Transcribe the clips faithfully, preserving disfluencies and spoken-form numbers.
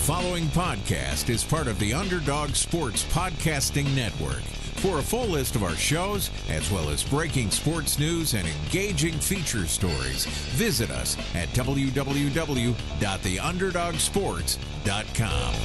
following podcast is part of the Underdog Sports Podcasting Network. For a full list of our shows, as well as breaking sports news and engaging feature stories, visit us at w w w dot the underdog sports dot com.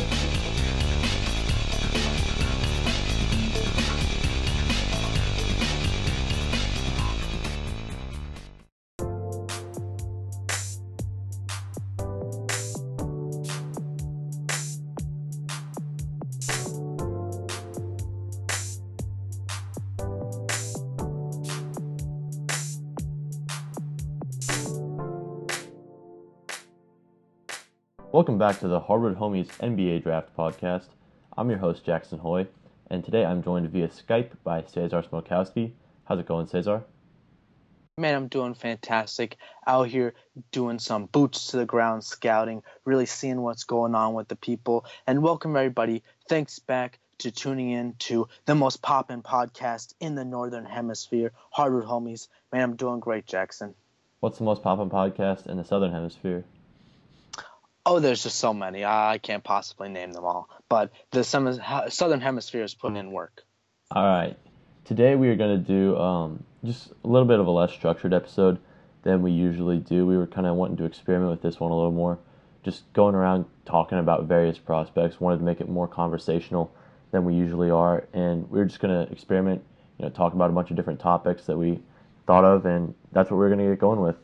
Welcome back to the Hardwood Homies N B A Draft Podcast. I'm your host, Jackson Hoy, and today I'm joined via Skype by Cesar Smokowski. How's it going, Cesar? Man, I'm doing fantastic. Out here doing some boots to the ground scouting, really seeing what's going on with the people. And welcome, everybody. Thanks back to tuning in to the most poppin' podcast in the Northern Hemisphere, Hardwood Homies. Man, I'm doing great, Jackson. What's the most poppin' podcast in the Southern Hemisphere? Oh, there's just so many. I can't possibly name them all. But the Southern Hemisphere is putting in work. All right. Today we are going to do um, just a little bit of a less structured episode than we usually do. We were kind of wanting to experiment with this one a little more. Just going around talking about various prospects. Wanted to make it more conversational than we usually are. And we were just going to experiment, you know, talk about a bunch of different topics that we thought of. And that's what we're going to get going with.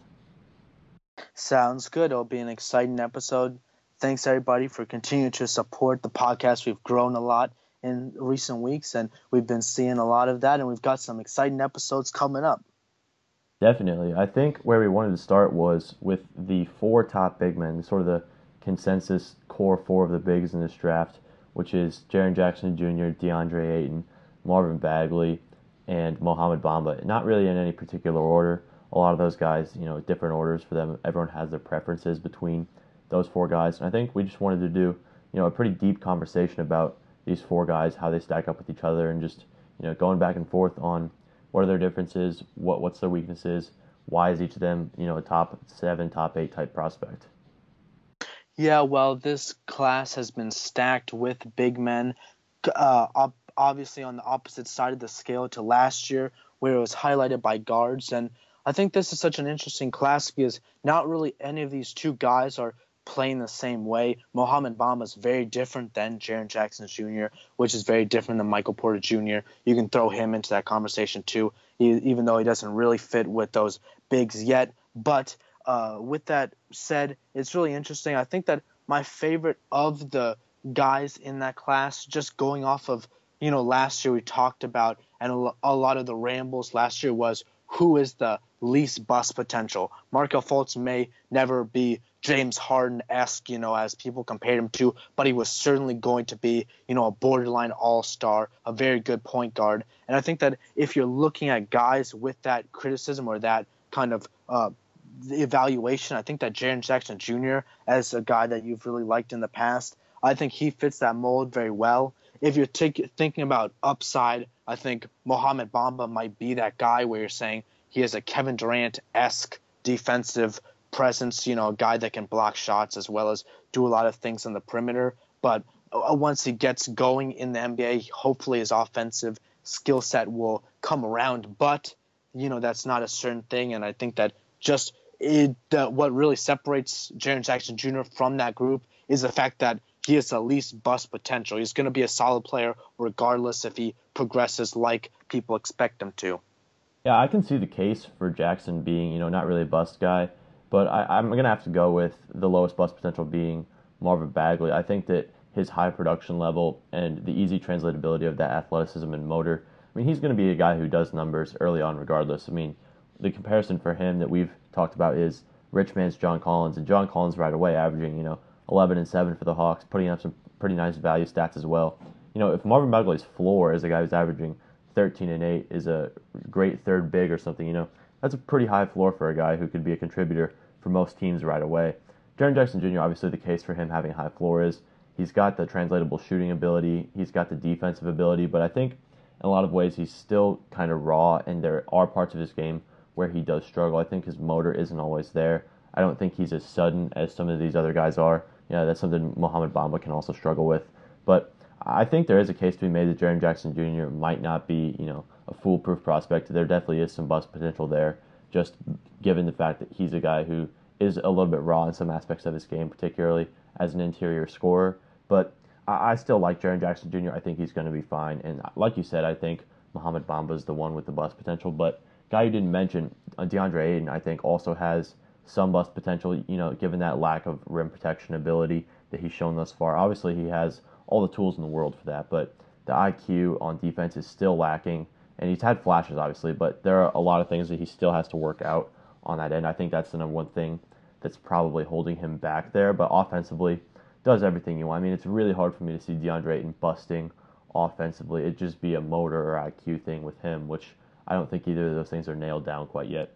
Sounds good. It'll be an exciting episode. Thanks, everybody, for continuing to support the podcast. We've grown a lot in recent weeks, and we've been seeing a lot of that, and we've got some exciting episodes coming up. Definitely. I think where we wanted to start was with the four top big men, sort of the consensus core four of the bigs in this draft, which is Jaren Jackson Junior, DeAndre Ayton, Marvin Bagley, and Mohamed Bamba. Not really in any particular order. A lot of those guys, you know, different orders for them. Everyone has their preferences between those four guys. And I think we just wanted to do, you know, a pretty deep conversation about these four guys, how they stack up with each other, and just, you know, going back and forth on what are their differences, what what's their weaknesses, why is each of them, you know, a top seven, top eight type prospect. Yeah, well, this class has been stacked with big men, uh, op- obviously on the opposite side of the scale to last year, where it was highlighted by guards. And I think this is such an interesting class because not really any of these two guys are playing the same way. Mohamed Bamba is very different than Jaren Jackson Junior, which is very different than Michael Porter Junior You can throw him into that conversation too, even though he doesn't really fit with those bigs yet. But uh, with that said, it's really interesting. I think that my favorite of the guys in that class, just going off of, you know, last year we talked about, and a lot of the rambles last year was who is the least bust potential. Markelle Fultz may never be James Harden-esque, you know, as people compared him to, but he was certainly going to be, you know, a borderline all-star, a very good point guard. And I think that if you're looking at guys with that criticism or that kind of uh, evaluation, I think that Jaren Jackson Junior, as a guy that you've really liked in the past, I think he fits that mold very well. If you're t- thinking about upside, I think Mohamed Bamba might be that guy where you're saying he has a Kevin Durant-esque defensive presence, you know, a guy that can block shots as well as do a lot of things on the perimeter. But once he gets going in the N B A, hopefully his offensive skill set will come around. But, you know, that's not a certain thing. And I think that just it, uh, what really separates Jaren Jackson Junior from that group is the fact that he has the least bust potential. He's going to be a solid player regardless if he progresses like people expect him to. Yeah, I can see the case for Jackson being, you know, not really a bust guy, but I, I'm going to have to go with the lowest bust potential being Marvin Bagley. I think that his high production level and the easy translatability of that athleticism and motor, I mean, he's going to be a guy who does numbers early on regardless. I mean, the comparison for him that we've talked about is rich man's John Collins, and John Collins right away averaging, you know, eleven and seven for the Hawks, putting up some pretty nice value stats as well. You know, if Marvin Bagley's floor is a guy who's averaging thirteen and eight is a great third big or something, you know, that's a pretty high floor for a guy who could be a contributor for most teams right away. Jaren Jackson Junior, obviously the case for him having high floor is he's got the translatable shooting ability, he's got the defensive ability, but I think in a lot of ways he's still kind of raw, and there are parts of his game where he does struggle. I think his motor isn't always there. I don't think he's as sudden as some of these other guys are. Yeah, that's something Mohamed Bamba can also struggle with. But I think there is a case to be made that Jaren Jackson Junior might not be, you know, a foolproof prospect. There definitely is some bust potential there, just given the fact that he's a guy who is a little bit raw in some aspects of his game, particularly as an interior scorer. But I, I still like Jaren Jackson Junior I think he's going to be fine. And like you said, I think Mohamed Bamba is the one with the bust potential. But guy you didn't mention, uh, DeAndre Ayton, I think also has some bust potential, you know, given that lack of rim protection ability that he's shown thus far. Obviously, he has all the tools in the world for that, but the I Q on defense is still lacking, and he's had flashes, obviously, but there are a lot of things that he still has to work out on that end. I think that's the number one thing that's probably holding him back there, but offensively, does everything you want. I mean, it's really hard for me to see DeAndre Ayton busting offensively. It'd just be a motor or I Q thing with him, which I don't think either of those things are nailed down quite yet.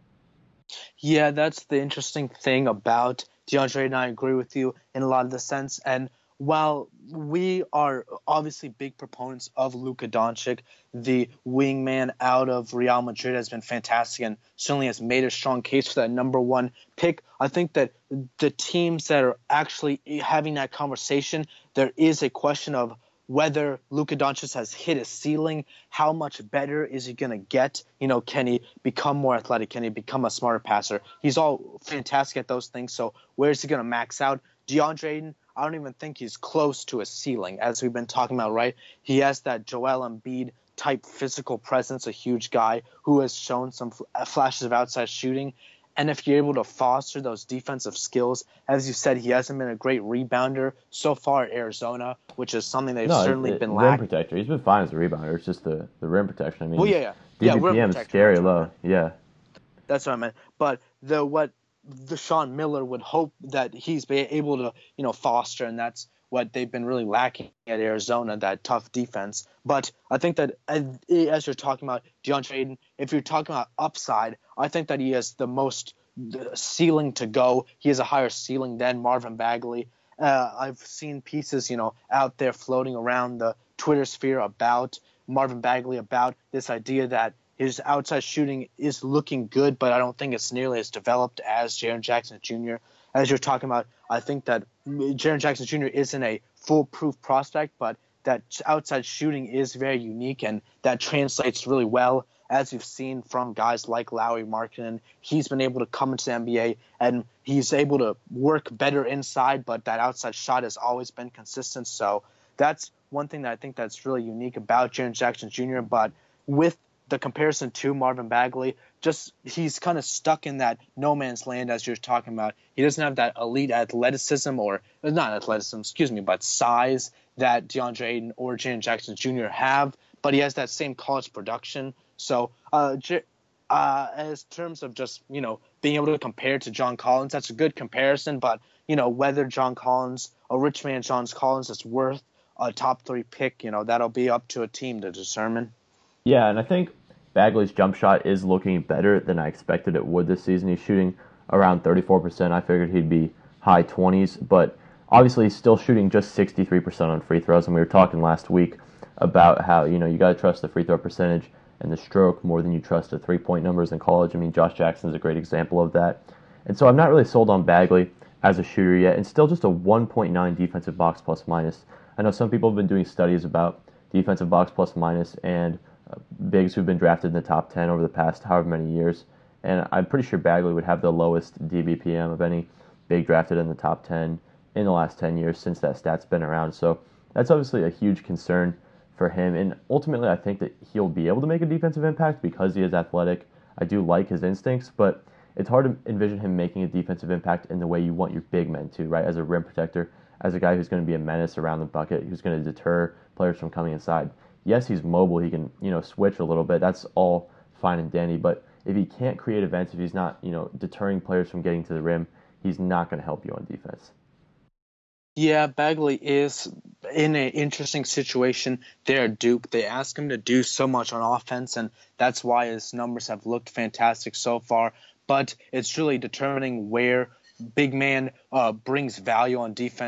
Yeah, that's the interesting thing about DeAndre, and I agree with you in a lot of the sense. And while we are obviously big proponents of Luka Doncic, the wingman out of Real Madrid has been fantastic and certainly has made a strong case for that number one pick. I think that the teams that are actually having that conversation, there is a question of whether Luka Doncic has hit a ceiling, how much better is he going to get? You know, can he become more athletic? Can he become a smarter passer? He's all fantastic at those things. So where is he going to max out? DeAndre Ayton, I don't even think he's close to a ceiling, as we've been talking about, right? He has that Joel Embiid type physical presence, a huge guy who has shown some flashes of outside shooting. And if you're able to foster those defensive skills, as you said, he hasn't been a great rebounder so far at Arizona, which is something they've no, certainly it, been rim lacking. protector. He's been fine as a rebounder. It's just the, the rim protection. I mean, Well, yeah, yeah. D B P M yeah, is scary low. Yeah. That's what I meant. But the what the Sean Miller would hope that he's be able to, you know, foster, and that's what they've been really lacking at Arizona, that tough defense. But I think that as you're talking about DeAndre Ayton, if you're talking about upside, I think that he has the most ceiling to go. He has a higher ceiling than Marvin Bagley. Uh, I've seen pieces, you know, out there floating around the Twitter sphere about Marvin Bagley, about this idea that his outside shooting is looking good, but I don't think it's nearly as developed as Jaren Jackson Junior As you're talking about, I think that Jaren Jackson Junior isn't a foolproof prospect, but that outside shooting is very unique, and that translates really well, as we've seen from guys like Lauri Markkanen. He's been able to come into the N B A, and he's able to work better inside, but that outside shot has always been consistent. So that's one thing that I think that's really unique about Jaren Jackson Junior But with the comparison to Marvin Bagley, just he's kind of stuck in that no man's land, as you're talking about. He doesn't have that elite athleticism, or not athleticism, excuse me, but size that DeAndre Ayton or Jaren Jackson Junior have, but he has that same college production. So uh, uh, as terms of just, you know, being able to compare to John Collins, that's a good comparison, but, you know, whether John Collins, a rich man John Collins, is worth a top three pick, you know, that'll be up to a team to determine. Yeah, and I think Bagley's jump shot is looking better than I expected it would this season. He's shooting around thirty-four percent. I figured he'd be high twenties, but obviously he's still shooting just sixty-three percent on free throws. And we were talking last week about how, you know, you got to trust the free throw percentage and the stroke more than you trust the three-point numbers in college. I mean, Josh Jackson's a great example of that. And so I'm not really sold on Bagley as a shooter yet, and still just a one point nine defensive box plus minus. I know some people have been doing studies about defensive box plus minus and Uh, bigs who've been drafted in the top ten over the past however many years, and I'm pretty sure Bagley would have the lowest D B P M of any big drafted in the top ten in the last ten years since that stat's been around. So that's obviously a huge concern for him, and ultimately I think that he'll be able to make a defensive impact because he is athletic. I do like his instincts, but it's hard to envision him making a defensive impact in the way you want your big men to, right? As a rim protector, as a guy who's going to be a menace around the bucket, who's going to deter players from coming inside. Yes, he's mobile. He can, you know, switch a little bit. That's all fine and dandy. But if he can't create events, if he's not, you know, deterring players from getting to the rim, he's not going to help you on defense. Yeah, Bagley is in an interesting situation there at Duke. They ask him to do so much on offense, and that's why his numbers have looked fantastic so far. But it's really determining where big man uh, brings value on defense.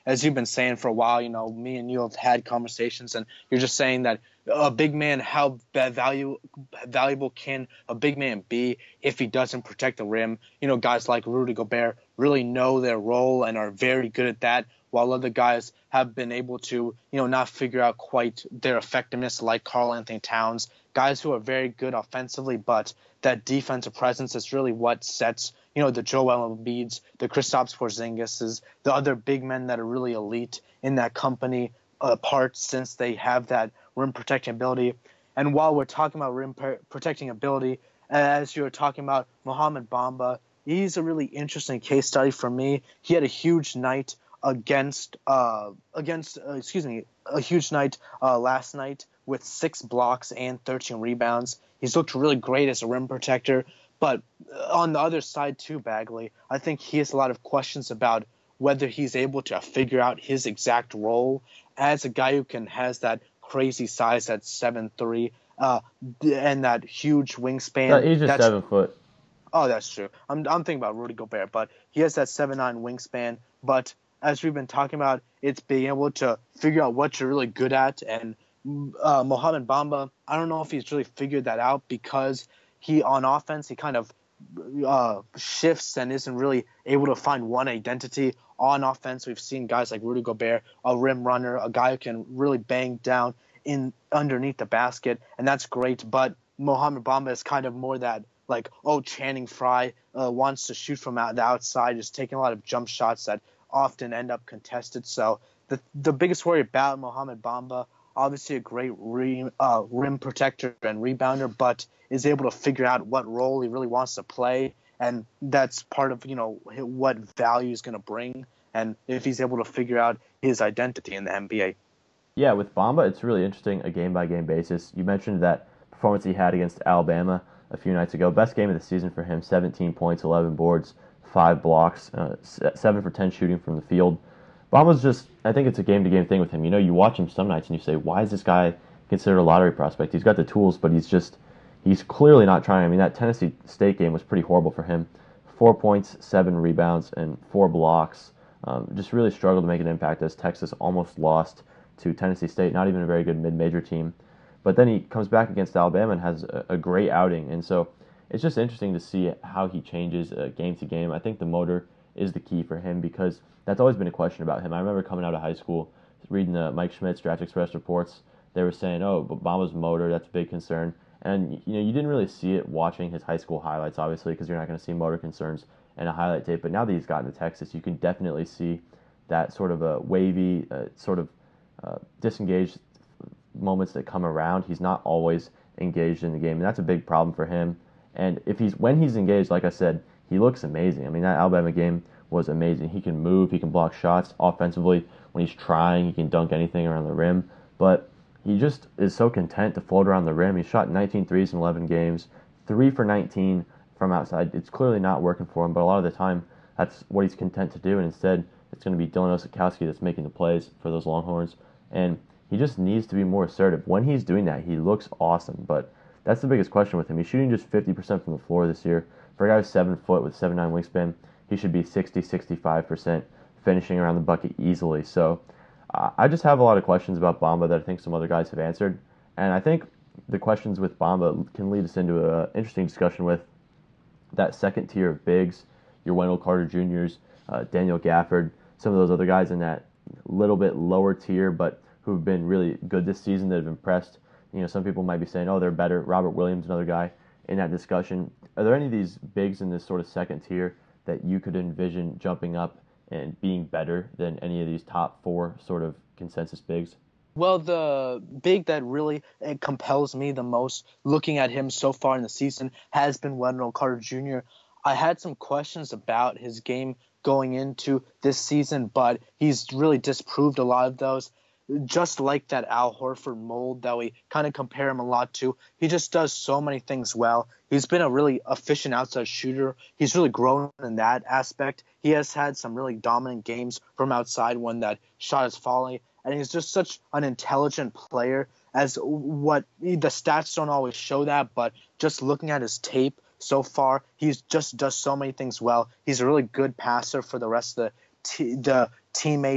as you've been saying for a while, you know, me and you have had conversations, and you're just saying that a big man, how value, valuable can a big man be if he doesn't protect the rim? You know, guys like Rudy Gobert really know their role and are very good at that, while other guys have been able to, you know, not figure out quite their effectiveness, like Karl Anthony Towns, guys who are very good offensively, but that defensive presence is really what sets, you know, the Joel Embiids, the Kristaps Porzingises, the other big men that are really elite in that company apart, since they have that rim protecting ability. And while we're talking about rim per- protecting ability, as you were talking about Mohamed Bamba, he's a really interesting case study for me. He had a huge night against uh against uh, excuse me a huge night uh last night with six blocks and thirteen rebounds. He's looked really great as a rim protector, but on the other side too, Bagley, I think he has a lot of questions about whether he's able to figure out his exact role as a guy who can has that crazy size at seven three uh and that huge wingspan. No, he's just That's, seven foot. Oh, that's true. I'm I'm thinking about Rudy Gobert, but he has that seven nine wingspan. But as we've been talking about, it's being able to figure out what you're really good at. And uh, Mohamed Bamba, I don't know if he's really figured that out, because he, on offense, he kind of uh, shifts and isn't really able to find one identity. On offense, we've seen guys like Rudy Gobert, a rim runner, a guy who can really bang down in underneath the basket, and that's great. But Mohamed Bamba is kind of more that, like, oh, Channing Frye uh, wants to shoot from out the outside, is taking a lot of jump shots that often end up contested. So the the biggest worry about Mohamed Bamba, obviously a great rim, uh, rim protector and rebounder, but is able to figure out what role he really wants to play, and that's part of, you know, what value he's going to bring, and if he's able to figure out his identity in the N B A. Yeah, with Bamba, it's really interesting, a game-by-game basis. You mentioned that performance he had against Alabama a few nights ago. Best game of the season for him, seventeen points, eleven boards, five blocks, uh, seven for ten shooting from the field. Bamba's just, I think it's a game-to-game thing with him. You know, you watch him some nights and you say, why is this guy considered a lottery prospect? He's got the tools, but he's just, he's clearly not trying. I mean, that Tennessee State game was pretty horrible for him. Four points, seven rebounds, and four blocks. Um, just really struggled to make an impact as Texas almost lost to Tennessee State, not even a very good mid-major team. But then he comes back against Alabama and has a, a great outing. And so it's just interesting to see how he changes uh, game to game. I think the motor is the key for him, because that's always been a question about him. I remember coming out of high school, reading the Mike Schmidt's Draft Express reports. They were saying, oh, but Bamba's motor, that's a big concern. And you know, you didn't really see it watching his high school highlights, obviously, because you're not going to see motor concerns in a highlight tape. But now that he's gotten to Texas, you can definitely see that sort of a wavy, uh, sort of uh, disengaged moments that come around. He's not always engaged in the game, and that's a big problem for him. And if he's when he's engaged, like I said, he looks amazing. I mean, that Alabama game was amazing. He can move, he can block shots offensively. When he's trying, he can dunk anything around the rim. But he just is so content to float around the rim. He shot nineteen threes in eleven games, three for nineteen from outside. It's clearly not working for him, but a lot of the time, that's what he's content to do. And instead, it's going to be Dylan Osikowski that's making the plays for those Longhorns. And he just needs to be more assertive. When he's doing that, he looks awesome. But that's the biggest question with him. He's shooting just fifty percent from the floor this year. For a guy who's seven foot with seven nine wingspan, he should be sixty, sixty-five percent finishing around the bucket easily. So uh, I just have a lot of questions about Bamba that I think some other guys have answered. And I think the questions with Bamba can lead us into an interesting discussion with that second tier of bigs, your Wendell Carter Juniors, uh, Daniel Gafford, some of those other guys in that little bit lower tier, but who've been really good this season, that have impressed. You know, some people might be saying, oh, they're better. Robert Williams, another guy in that discussion. Are there any of these bigs in this sort of second tier that you could envision jumping up and being better than any of these top four sort of consensus bigs? Well, the big that really compels me the most, looking at him so far in the season, has been Wendell Carter Junior I had some questions about his game going into this season, but he's really disproved a lot of those. Just like that Al Horford mold that we kind of compare him a lot to, he just does so many things well. He's been a really efficient outside shooter. He's really grown in that aspect. He has had some really dominant games from outside when that shot is falling, and he's just such an intelligent player. As what the stats don't always show that, but just looking at his tape so far, he's just does so many things well. He's a really good passer for the rest of the t- the teammates.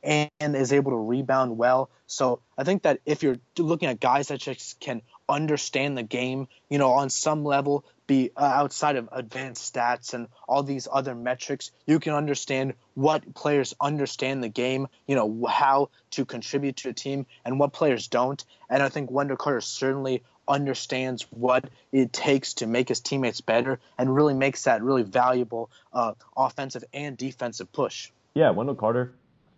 and, and is able to rebound well. So I think that if you're looking at guys that just can understand the game, you know, on some level, be uh, outside of advanced stats and all these other metrics, you can understand what players understand the game, you know, how to contribute to a team and what players don't. And I think Wendell Carter certainly understands what it takes to make his teammates better and really makes that really valuable uh, offensive and defensive push. Yeah, Wendell Carter,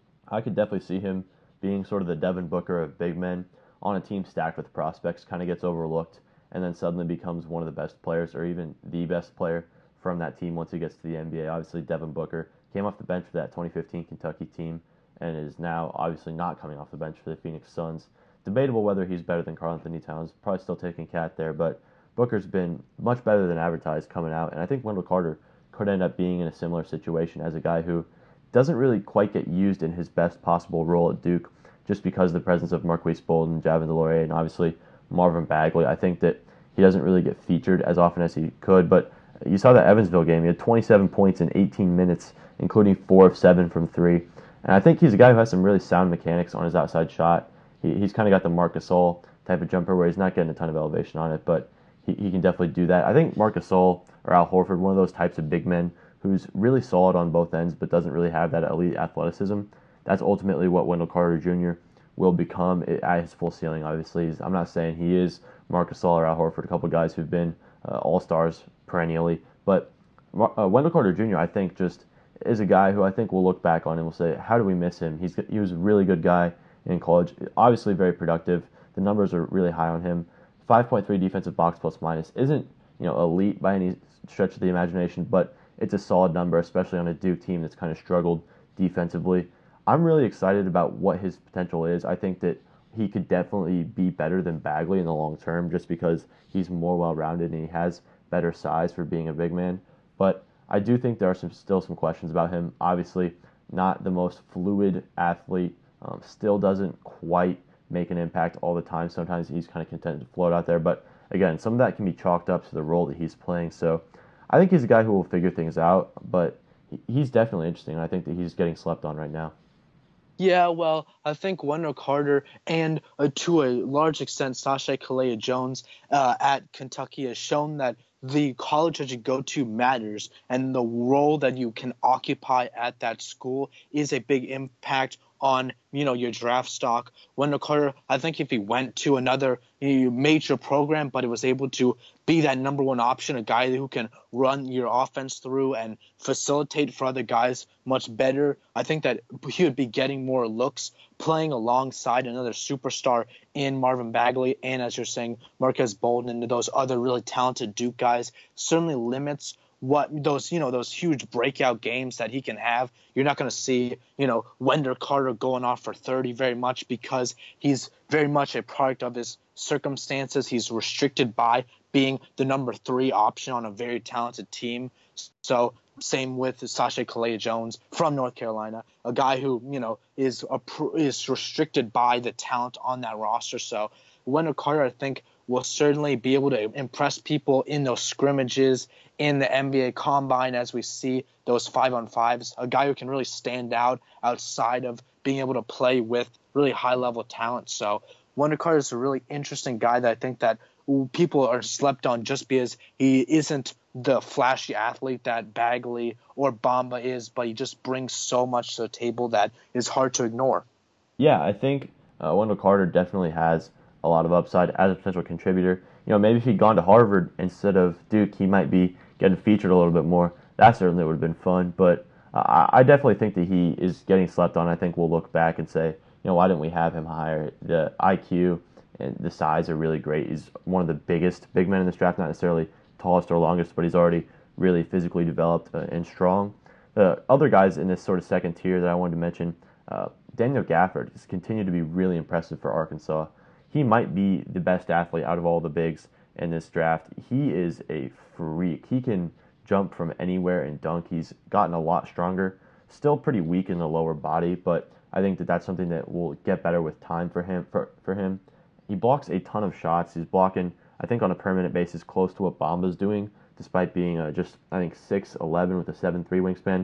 I could definitely see him being sort of the Devin Booker of big men on a team stacked with prospects, kind of gets overlooked, and then suddenly becomes one of the best players or even the best player from that team once he gets to the N B A. Obviously, Devin Booker came off the bench for that twenty fifteen Kentucky team and is now obviously not coming off the bench for the Phoenix Suns. Debatable whether he's better than Karl-Anthony Towns. Probably still taking Cat there, but Booker's been much better than advertised coming out, and I think Wendell Carter could end up being in a similar situation as a guy who doesn't really quite get used in his best possible role at Duke just because of the presence of Marquise Bolden, Javin DeLaurier, and obviously Marvin Bagley. I think that he doesn't really get featured as often as he could, but you saw that Evansville game. He had twenty-seven points in eighteen minutes, including four of seven from three. And I think he's a guy who has some really sound mechanics on his outside shot. He, he's kind of got the Marc Gasol type of jumper where he's not getting a ton of elevation on it, but he, he can definitely do that. I think Marc Gasol or Al Horford, one of those types of big men who's really solid on both ends but doesn't really have that elite athleticism. That's ultimately what Wendell Carter Junior will become at his full ceiling, obviously. I'm not saying he is Marc Gasol or Al Horford, a couple of guys who've been uh, all-stars perennially, but uh, Wendell Carter Junior I think just is a guy who I think we'll look back on and we'll say, how do we miss him? He's He was a really good guy in college, obviously very productive. The numbers are really high on him. five point three defensive box plus minus isn't, you know, elite by any stretch of the imagination, but it's a solid number, especially on a Duke team that's kind of struggled defensively. I'm really excited about what his potential is. I think that he could definitely be better than Bagley in the long term just because he's more well-rounded and he has better size for being a big man. But I do think there are some still some questions about him. Obviously, not the most fluid athlete, um, still doesn't quite make an impact all the time. Sometimes he's kind of content to float out there. But again, some of that can be chalked up to the role that he's playing. So I think he's a guy who will figure things out, but he's definitely interesting. And I think that he's getting slept on right now. Yeah, well, I think Wendell Carter and uh, to a large extent Sasha Kalea-Jones uh, at Kentucky has shown that the college that you go to matters, and the role that you can occupy at that school is a big impact on, you know, your draft stock. Wendell Carter, I think if he went to another major program, but it was able to be that number one option, a guy who can run your offense through and facilitate for other guys much better, I think that he would be getting more looks playing alongside another superstar in Marvin Bagley and, as you're saying, Marquise Bolden and those other really talented Duke guys. Certainly limits what those, you know, those huge breakout games that he can have. You're not going to see, you know, Wendell Carter going off for thirty very much because he's very much a product of his circumstances. He's restricted by being the number three option on a very talented team. So same with Sasha Kalea-Jones from North Carolina, a guy who, you know, is a, is restricted by the talent on that roster. So Wendell Carter, I think, will certainly be able to impress people in those scrimmages in the N B A Combine as we see those five-on-fives, a guy who can really stand out outside of being able to play with really high-level talent. So Wendell Carter is a really interesting guy that I think that people are slept on just because he isn't the flashy athlete that Bagley or Bamba is, but he just brings so much to the table that is hard to ignore. Yeah, I think uh, Wendell Carter definitely has a lot of upside as a potential contributor. You know, maybe if he'd gone to Harvard instead of Duke, he might be getting featured a little bit more. That certainly would have been fun, but uh, I definitely think that he is getting slept on. I think we'll look back and say, you know, why didn't we have him higher? The I Q and the size are really great. He's one of the biggest big men in this draft, not necessarily tallest or longest, but he's already really physically developed uh, and strong. The other guys in this sort of second tier that I wanted to mention, uh, Daniel Gafford has continued to be really impressive for Arkansas. He might be the best athlete out of all the bigs in this draft. He is a freak. He can jump from anywhere and dunk. He's gotten a lot stronger. Still pretty weak in the lower body, but I think that that's something that will get better with time for him. For, for him, he blocks a ton of shots. He's blocking, I think, on a permanent basis, close to what Bamba's doing, despite being uh, just, I think, six eleven with a seven three wingspan.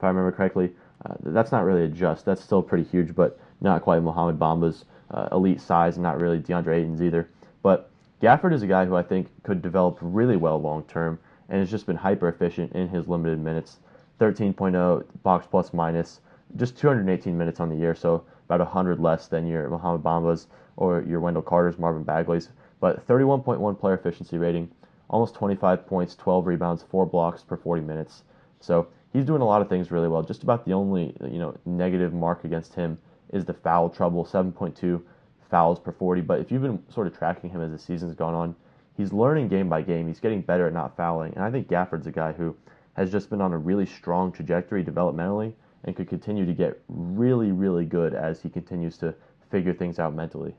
if I remember correctly. Uh, that's not really a just. That's still pretty huge, but not quite Mohamed Bamba's uh, elite size, and not really DeAndre Ayton's either. But Gafford is a guy who I think could develop really well long term, and has just been hyper efficient in his limited minutes. thirteen point oh box plus minus, just two hundred eighteen minutes on the year, so about one hundred less than your Mohamed Bamba's or your Wendell Carter's, Marvin Bagley's. But thirty-one point one player efficiency rating, almost twenty-five points, twelve rebounds, four blocks per forty minutes. So he's doing a lot of things really well. Just about the only you know negative mark against him is the foul trouble, seven point two fouls per forty. But if you've been sort of tracking him as the season's gone on, he's learning game by game. He's getting better at not fouling. And I think Gafford's a guy who has just been on a really strong trajectory developmentally and could continue to get really, really good as he continues to figure things out mentally.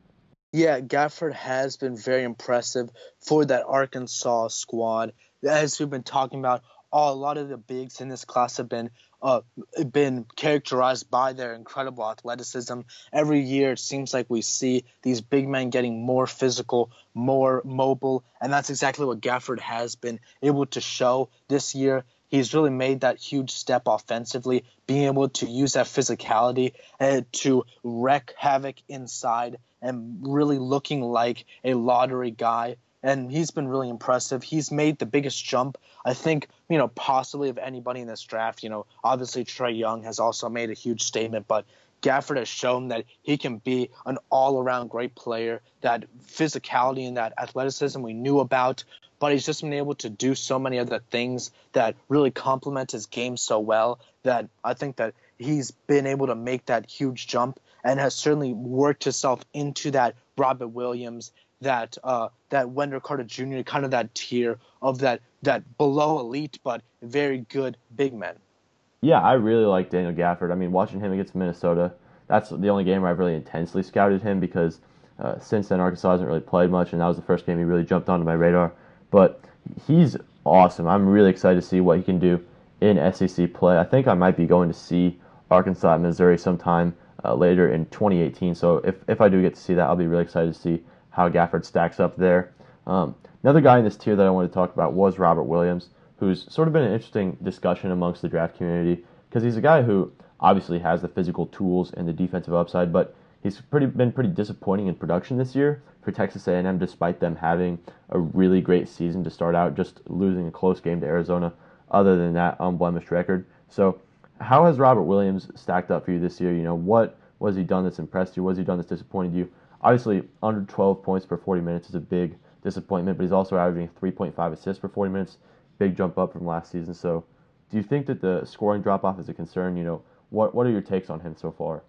Yeah, Gafford has been very impressive for that Arkansas squad. As we've been talking about, a lot of the bigs in this class have been uh, been characterized by their incredible athleticism. Every year, it seems like we see these big men getting more physical, more mobile, and that's exactly what Gafford has been able to show this year. He's really made that huge step offensively, being able to use that physicality uh, to wreak havoc inside and really looking like a lottery guy. And he's been really impressive. He's made the biggest jump, I think, you know, possibly of anybody in this draft. You know, obviously Trae Young has also made a huge statement, but Gafford has shown that he can be an all-around great player. That physicality and that athleticism we knew about, but he's just been able to do so many other things that really complement his game so well that I think that he's been able to make that huge jump and has certainly worked himself into that Robert Williams, that uh, that Wendell Carter Junior, kind of that tier of that that below elite but very good big men. Yeah, I really like Daniel Gafford. I mean, watching him against Minnesota, that's the only game where I've really intensely scouted him because uh, since then Arkansas hasn't really played much, and that was the first game he really jumped onto my radar. But he's awesome. I'm really excited to see what he can do in S E C play. I think I might be going to see Arkansas at Missouri sometime uh, later in twenty eighteen. So if, if I do get to see that, I'll be really excited to see how Gafford stacks up there. Um, another guy in this tier that I wanted to talk about was Robert Williams, who's sort of been an interesting discussion amongst the draft community because he's a guy who obviously has the physical tools and the defensive upside, but he's pretty been pretty disappointing in production this year for Texas A and M, despite them having a really great season to start out, just losing a close game to Arizona. Other than that, unblemished record. So how has Robert Williams stacked up for you this year? You know, what was he done that's impressed you? What has he done that's disappointed you? Obviously, under twelve points per forty minutes is a big disappointment, but he's also averaging three point five assists per forty minutes. Big jump up from last season. So do you think that the scoring drop-off is a concern? You know, what what are your takes on him so far?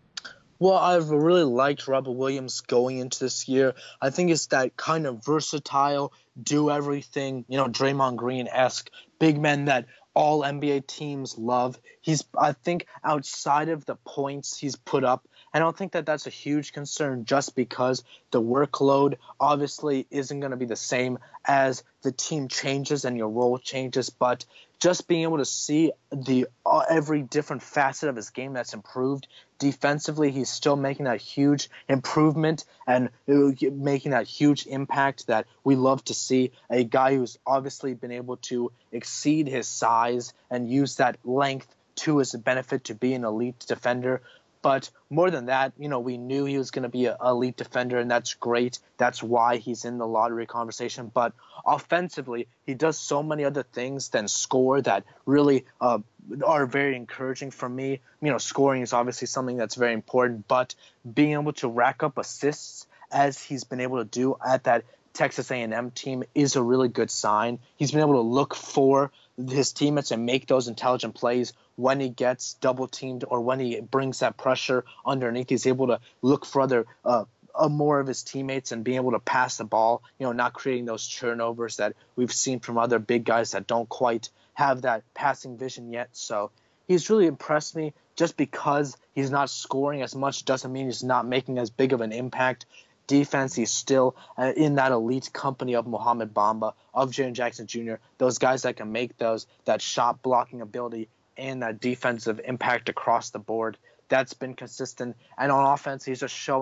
Well, I've really liked Robert Williams going into this year. I think it's that kind of versatile, do everything, you know, Draymond Green-esque big men that all N B A teams love. He's, I think, outside of the points he's put up, I don't think that that's a huge concern just because the workload obviously isn't going to be the same as the team changes and your role changes, but just being able to see the uh, every different facet of his game that's improved. Defensively, he's still making that huge improvement and making that huge impact that we love to see. A guy who's obviously been able to exceed his size and use that length to his benefit to be an elite defender. But more than that, you know, we knew he was going to be an elite defender, and that's great. That's why he's in the lottery conversation. But offensively, he does so many other things than score that really uh, are very encouraging for me. You know, scoring is obviously something that's very important, but being able to rack up assists as he's been able to do at that Texas A and M team is a really good sign. He's been able to look for his teammates and make those intelligent plays when he gets double teamed or when he brings that pressure underneath. He's able to look for other uh, uh, more of his teammates and being able to pass the ball, you know, not creating those turnovers that we've seen from other big guys that don't quite have that passing vision yet. So he's really impressed me. Just because he's not scoring as much doesn't mean he's not making as big of an impact. Defense, he's still uh, in that elite company of Mohamed Bamba, of Jaren Jackson Junior, those guys that can make those, that shot blocking ability and that defensive impact across the board. That's been consistent. And on offense, he's just showing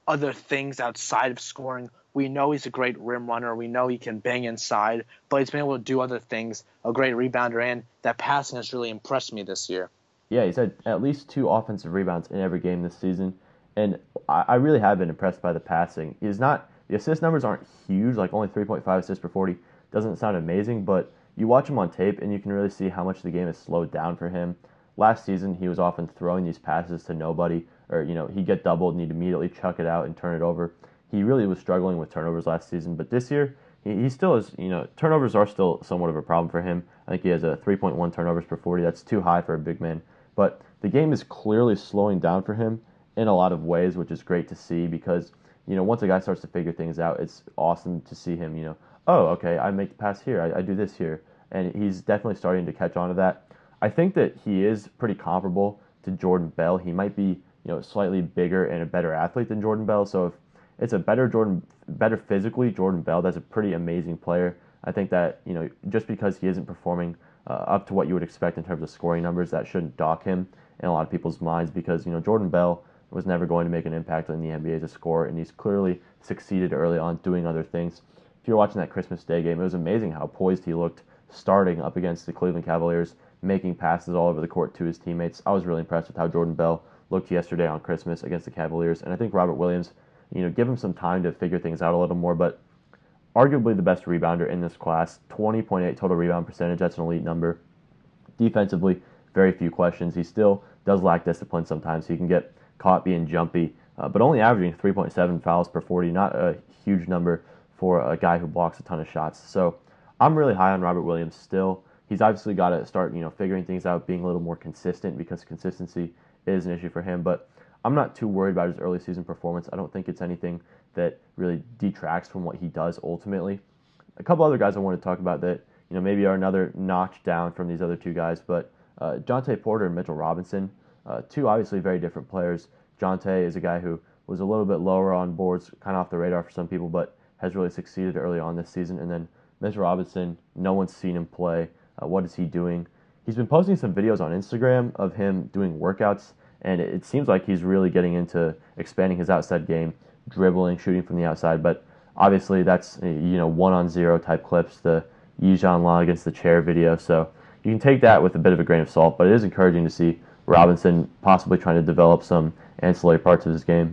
other things outside of scoring. We know he's a great rim runner. We know he can bang inside, but he's been able to do other things, a great rebounder, and that passing has really impressed me this year. Yeah, he's had at least two offensive rebounds in every game this season, and I, I really have been impressed by the passing. He's not the assist numbers aren't huge, like only three point five assists per forty. Doesn't sound amazing, but you watch him on tape and you can really see how much the game has slowed down for him. Last season, he was often throwing these passes to nobody, or you know, he'd get doubled and he'd immediately chuck it out and turn it over. He really was struggling with turnovers last season, but this year he, he still is. You know, turnovers are still somewhat of a problem for him. I think he has a three point one turnovers per forty. That's too high for a big man. But the game is clearly slowing down for him in a lot of ways, which is great to see because, you know, once a guy starts to figure things out, it's awesome to see him, you know, oh, okay, I make the pass here, I, I do this here. And he's definitely starting to catch on to that. I think that he is pretty comparable to Jordan Bell. He might be, you know, slightly bigger and a better athlete than Jordan Bell. So if it's a better Jordan, better physically, Jordan Bell, that's a pretty amazing player. I think that, you know, just because he isn't performing Uh, up to what you would expect in terms of scoring numbers, that shouldn't dock him in a lot of people's minds because, you know, Jordan Bell was never going to make an impact in the N B A as a scorer, and he's clearly succeeded early on doing other things. If you're watching that Christmas Day game, it was amazing how poised he looked starting up against the Cleveland Cavaliers, making passes all over the court to his teammates. I was really impressed with how Jordan Bell looked yesterday on Christmas against the Cavaliers, and I think Robert Williams, you know, give him some time to figure things out a little more, but arguably the best rebounder in this class, twenty point eight total rebound percentage. That's an elite number. Defensively, very few questions. He still does lack discipline sometimes. He can get caught being jumpy, uh, but only averaging three point seven fouls per forty, not a huge number for a guy who blocks a ton of shots. So I'm really high on Robert Williams still. He's obviously got to start, you know, figuring things out, being a little more consistent because consistency is an issue for him, but I'm not too worried about his early season performance. I don't think it's anything that really detracts from what he does ultimately. A couple other guys I want to talk about that, you know, maybe are another notch down from these other two guys, but uh, Jontay Porter and Mitchell Robinson, uh, two obviously very different players. Jontay is a guy who was a little bit lower on boards, kind of off the radar for some people, but has really succeeded early on this season. And then Mitchell Robinson, no one's seen him play. Uh, what is he doing? He's been posting some videos on Instagram of him doing workouts, and it seems like he's really getting into expanding his outside game, dribbling, shooting from the outside, but obviously that's, you know, one on zero type clips, the Yijan Law against the chair video, so you can take that with a bit of a grain of salt, but it is encouraging to see Robinson possibly trying to develop some ancillary parts of his game.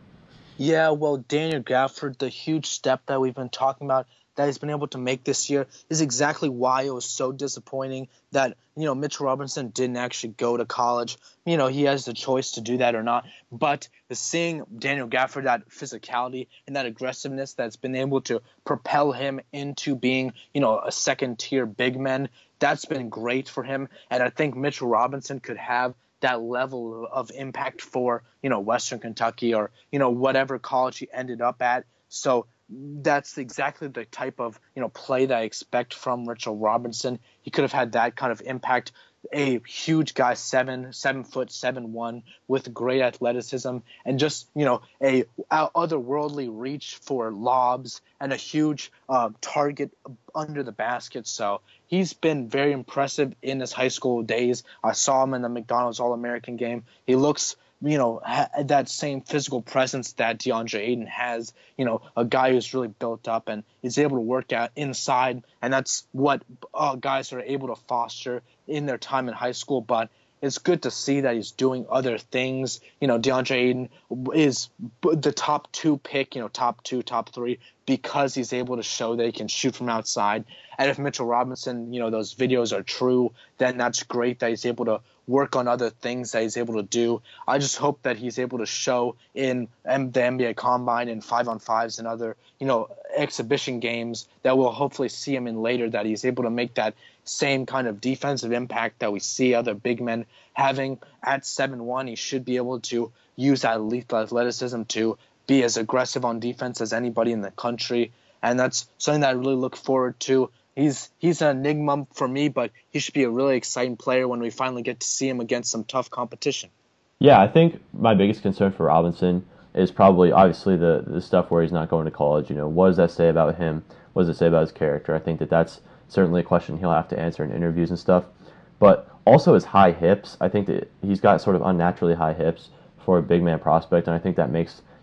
Yeah, well, Daniel Gafford, the huge step that we've been talking about that he's been able to make this year is exactly why it was so disappointing that, you know, Mitchell Robinson didn't actually go to college. You know, he has the choice to do that or not. But seeing Daniel Gafford, that physicality and that aggressiveness that's been able to propel him into being, you know, a second-tier big man, that's been great for him. And I think Mitchell Robinson could have that level of impact for, you know, Western Kentucky or, you know, whatever college he ended up at. So that's exactly the type of, you know, play that I expect from Mitchell Robinson. He could have had that kind of impact. A huge guy, seven, seven foot, seven one, with great athleticism and just, you know, a otherworldly reach for lobs and a huge uh, target under the basket. So he's been very impressive in his high school days. I saw him in the McDonald's All-American game. He looks, you know, ha- that same physical presence that DeAndre Ayton has, you know, a guy who's really built up and is able to work out inside. And that's what uh, guys are able to foster in their time in high school. But it's good to see that he's doing other things. You know, DeAndre Ayton is the top two pick, you know, top two, top three, because he's able to show that he can shoot from outside. And if Mitchell Robinson, you know, those videos are true, then that's great that he's able to work on other things that he's able to do. I just hope that he's able to show in the N B A Combine and five-on-fives and other, you know, exhibition games that we'll hopefully see him in later, that he's able to make that same kind of defensive impact that we see other big men having at seven one. He should be able to use that elite athleticism to be as aggressive on defense as anybody in the country, and that's something that I really look forward to. He's he's an enigma for me, but he should be a really exciting player when we finally get to see him against some tough competition. Yeah, I think my biggest concern for Robinson is probably obviously the, the stuff where he's not going to college. You know, what does that say about him? What does it say about his character? I think that that's certainly a question he'll have to answer in interviews and stuff. But also his high hips. I think that he's got sort of unnaturally high hips for a big man prospect, and I think that makes, you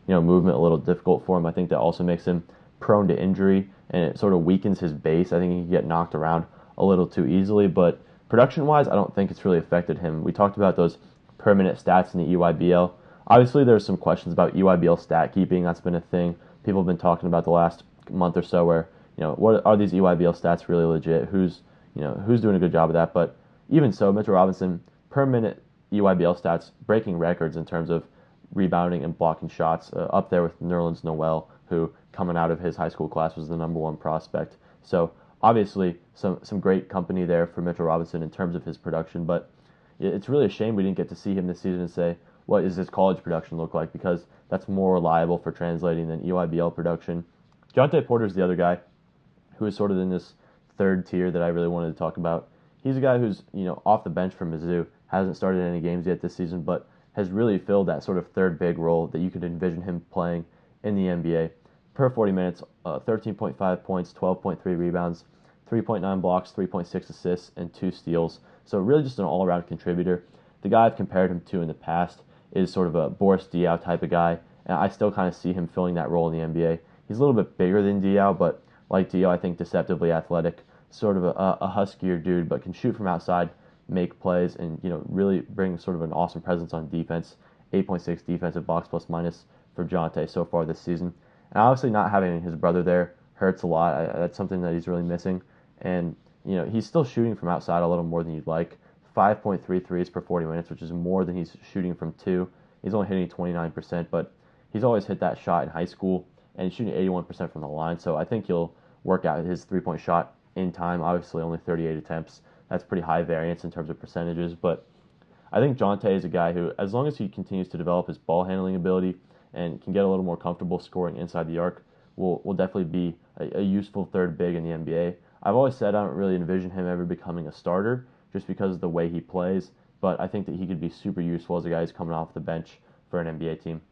you know, movement a little difficult for him. I think that also makes him prone to injury, and it sort of weakens his base. I think he can get knocked around a little too easily, but production-wise, I don't think it's really affected him. We talked about those per minute stats in the E Y B L. Obviously, there's some questions about E Y B L stat keeping. That's been a thing people have been talking about the last month or so, where, you know, what are these E Y B L stats really legit? Who's, you know, who's doing a good job of that? But even so, Mitchell Robinson, per minute E Y B L stats, breaking records in terms of rebounding and blocking shots, uh, up there with Nerlens Noel, who coming out of his high school class was the number one prospect. So obviously some some great company there for Mitchell Robinson in terms of his production, but it's really a shame we didn't get to see him this season and say, what does his college production look like? Because that's more reliable for translating than E Y B L production. Jontay Porter's the other guy who is sort of in this third tier that I really wanted to talk about. He's a guy who's, you know, off the bench from Mizzou, hasn't started any games yet this season, but has really filled that sort of third big role that you could envision him playing in the N B A. Per forty minutes, uh, thirteen point five points, twelve point three rebounds, three point nine blocks, three point six assists, and two steals. So really just an all-around contributor. The guy I've compared him to in the past is sort of a Boris Diaw type of guy, and I still kind of see him filling that role in the N B A. He's a little bit bigger than Diaw, but like Diaw, I think deceptively athletic, sort of a, a huskier dude, but can shoot from outside, make plays, and, you know, really bring sort of an awesome presence on defense. eight point six defensive box plus minus for Jontay so far this season. And obviously not having his brother there hurts a lot. I, that's something that he's really missing. And, you know, he's still shooting from outside a little more than you'd like. five point three threes per forty minutes, which is more than he's shooting from two. He's only hitting twenty-nine percent, but he's always hit that shot in high school, and he's shooting eighty-one percent from the line. So I think he'll work out his three-point shot in time. Obviously only thirty-eight attempts. That's pretty high variance in terms of percentages, but I think Jontay is a guy who, as long as he continues to develop his ball handling ability and can get a little more comfortable scoring inside the arc, will will definitely be a, a useful third big in the N B A. I've always said I don't really envision him ever becoming a starter just because of the way he plays, but I think that he could be super useful as a guy who's coming off the bench for an N B A team.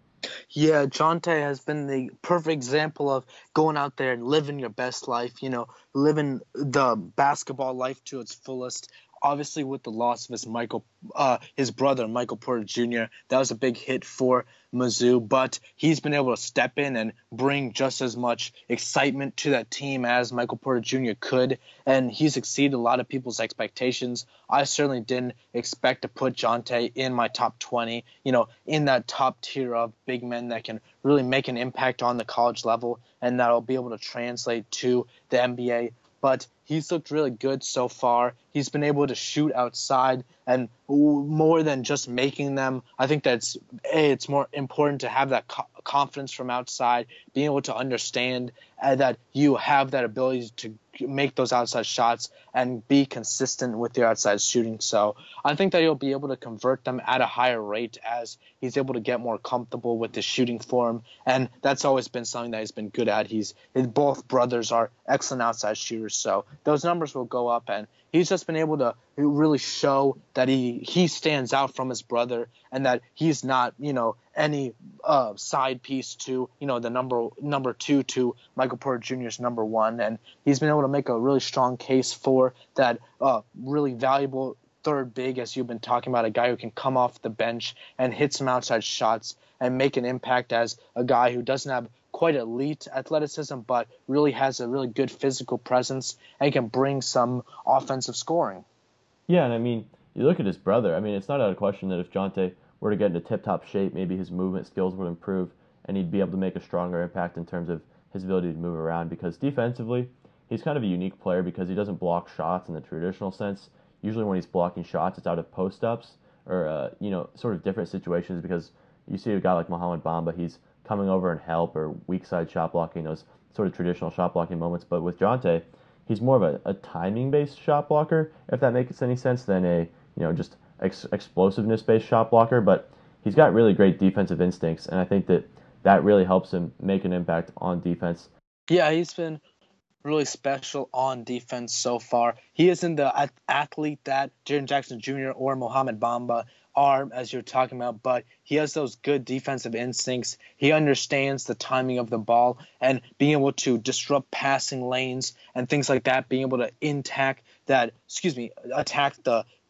Yeah, Jontay has been the perfect example of going out there and living your best life, you know, living the basketball life to its fullest. Obviously, with the loss of his Michael, uh, his brother, Michael Porter Junior, that was a big hit for Mizzou, but he's been able to step in and bring just as much excitement to that team as Michael Porter Junior could, and he's exceeded a lot of people's expectations. I certainly didn't expect to put Jontay in my top twenty, you know, in that top tier of big men that can really make an impact on the college level and that'll be able to translate to the N B A. But he's looked really good so far. He's been able to shoot outside, and more than just making them, I think that's a, it's more important to have that co- confidence from outside, being able to understand uh, that you have that ability to make those outside shots and be consistent with your outside shooting. So I think that he'll be able to convert them at a higher rate as he's able to get more comfortable with the shooting form, and that's always been something that he's been good at. He's his, both brothers are excellent outside shooters, so those numbers will go up, and he's just been able to really show that he he stands out from his brother and that he's not, you know, any uh, side piece to, you know, the number number two to Michael Porter Junior's number one, and he's been able to make a really strong case for that uh, really valuable third big, as you've been talking about, a guy who can come off the bench and hit some outside shots and make an impact as a guy who doesn't have quite elite athleticism, but really has a really good physical presence and can bring some offensive scoring. Yeah, and I mean, you look at his brother. I mean, it's not out of question that if Jontay were to get into tip-top shape, maybe his movement skills would improve, and he'd be able to make a stronger impact in terms of his ability to move around, because defensively, he's kind of a unique player because he doesn't block shots in the traditional sense. Usually when he's blocking shots, it's out of post-ups or, uh, you know, sort of different situations, because you see a guy like Mohamed Bamba, he's coming over and help or weak side shot blocking, those sort of traditional shot blocking moments. But with Jontay, he's more of a, a timing-based shot blocker, if that makes any sense, than a, you know, just ex- explosiveness-based shot blocker. But he's got really great defensive instincts, and I think that that really helps him make an impact on defense. Yeah, he's been really special on defense so far. He isn't the athlete that Jaren Jackson Junior or Mohamed Bamba are, as you're talking about, but he has those good defensive instincts. He understands the timing of the ball and being able to disrupt passing lanes and things like that, being able to attack that, excuse me, attack the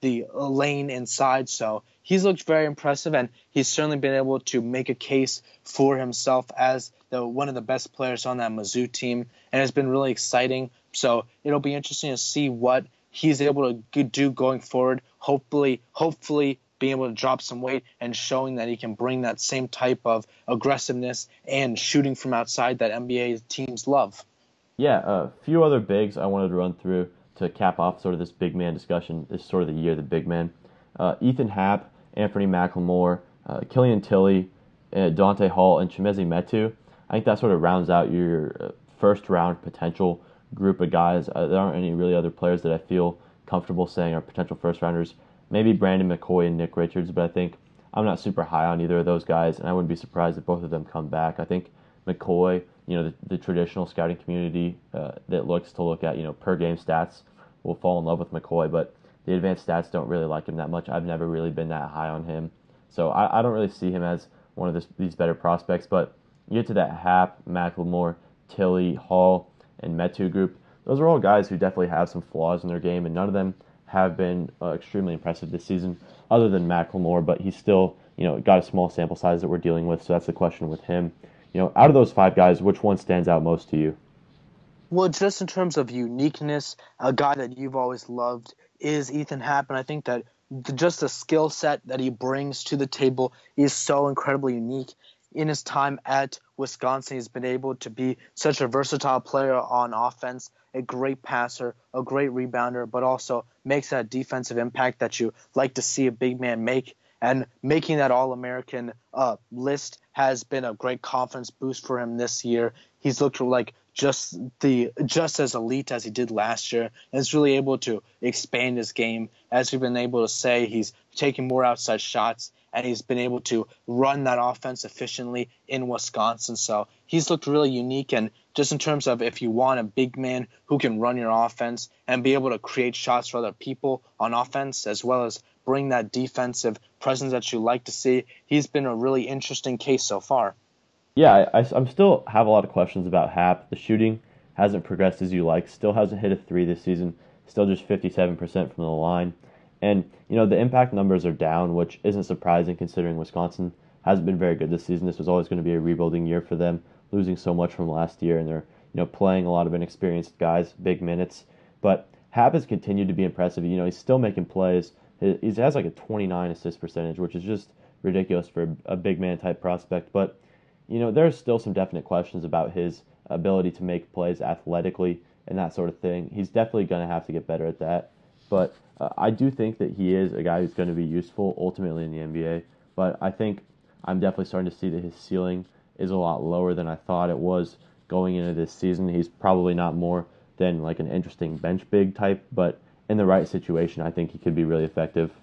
the lane inside. So he's looked very impressive, and he's certainly been able to make a case for himself as the one of the best players on that Mizzou team, and it's been really exciting. So it'll be interesting to see what he's able to do going forward. Hopefully, hopefully being able to drop some weight and showing that he can bring that same type of aggressiveness and shooting from outside that N B A teams love. Yeah, a few other bigs I wanted to run through to cap off sort of this big man discussion. This is sort of the year of the big man. Uh, Ethan Happ, Anthony McLemore, uh, Killian Tilly, uh, Dante Hall, and Chimezie Metu. I think that sort of rounds out your uh, first round potential group of guys. Uh, there aren't any really other players that I feel comfortable saying are potential first rounders. Maybe Brandon McCoy and Nick Richards, but I think I'm not super high on either of those guys, and I wouldn't be surprised if both of them come back. I think McCoy, you know, the, the traditional scouting community uh, that looks to look at, you know, per game stats will fall in love with McCoy, but the advanced stats don't really like him that much. I've never really been that high on him. So I, I don't really see him as one of this, these better prospects, but you get to that Happ, McLemore, Tilly, Hall, and Metu group. Those are all guys who definitely have some flaws in their game, and none of them have been uh, extremely impressive this season, other than McLemore, but he's still, you know, got a small sample size that we're dealing with, so that's the question with him. You know, out of those five guys, which one stands out most to you? Well, just in terms of uniqueness, a guy that you've always loved is Ethan Happ, and I think that the, just the skill set that he brings to the table is so incredibly unique. In his time at Wisconsin, he's been able to be such a versatile player on offense, a great passer, a great rebounder, but also makes that defensive impact that you like to see a big man make. And making that All-American uh, list has been a great confidence boost for him this year. He's looked like just the just as elite as he did last year, and is really able to expand his game. As we've been able to say, he's taking more outside shots, and he's been able to run that offense efficiently in Wisconsin. So he's looked really unique, and just in terms of if you want a big man who can run your offense and be able to create shots for other people on offense, as well as bring that defensive presence that you like to see, he's been a really interesting case so far. Yeah, I, I'm still have a lot of questions about Happ. The shooting hasn't progressed as you like. Still hasn't hit a three this season. Still just fifty-seven percent from the line. And, you know, the impact numbers are down, which isn't surprising considering Wisconsin hasn't been very good this season. This was always going to be a rebuilding year for them, losing so much from last year, and they're, you know, playing a lot of inexperienced guys, big minutes. But Happ has continued to be impressive. You know, he's still making plays. He has like a twenty-nine assist percentage, which is just ridiculous for a big man type prospect. But, you know, there's still some definite questions about his ability to make plays athletically and that sort of thing. He's definitely going to have to get better at that. But uh, I do think that he is a guy who's going to be useful ultimately in the N B A. But I think I'm definitely starting to see that his ceiling is a lot lower than I thought it was going into this season. He's probably not more than like an interesting bench big type, but in the right situation, I think he could be really effective.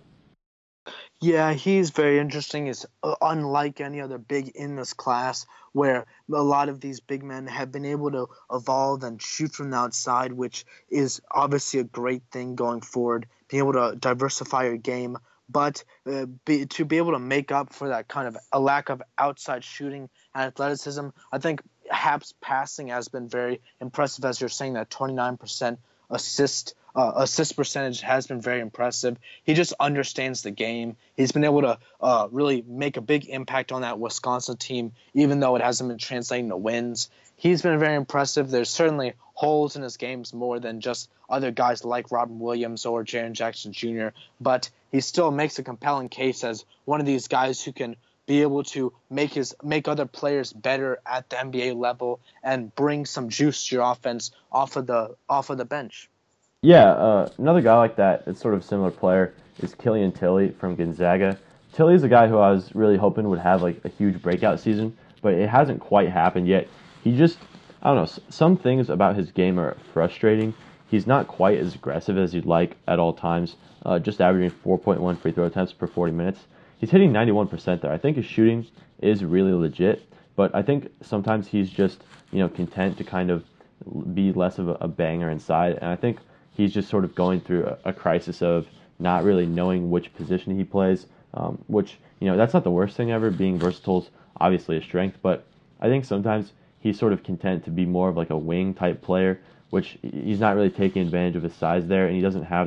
Yeah, he's very interesting. He's uh, unlike any other big in this class, where a lot of these big men have been able to evolve and shoot from the outside, which is obviously a great thing going forward, being able to diversify your game. But uh, be, to be able to make up for that kind of a lack of outside shooting and athleticism, I think Happ's passing has been very impressive, as you're saying, that twenty-nine percent assist Uh, assist percentage has been very impressive. He just understands the game. He's been able to uh, really make a big impact on that Wisconsin team, even though it hasn't been translating to wins. He's been very impressive. There's certainly holes in his games more than just other guys like Robin Williams or Jaren Jackson Junior, but he still makes a compelling case as one of these guys who can be able to make his make other players better at the N B A level and bring some juice to your offense off of the off of the bench. Yeah, uh, another guy like that, it's sort of a similar player, is Killian Tilly from Gonzaga. Tilly's a guy who I was really hoping would have like a huge breakout season, but it hasn't quite happened yet. He just, I don't know, some things about his game are frustrating. He's not quite as aggressive as you'd like at all times, uh, just averaging four point one free throw attempts per forty minutes. He's hitting ninety-one percent there. I think his shooting is really legit, but I think sometimes he's just, you know, content to kind of be less of a, a banger inside, and I think he's just sort of going through a, a crisis of not really knowing which position he plays, um, which, you know, that's not the worst thing ever. Being versatile is obviously a strength, but I think sometimes he's sort of content to be more of like a wing type player, which he's not really taking advantage of his size there, and he doesn't have that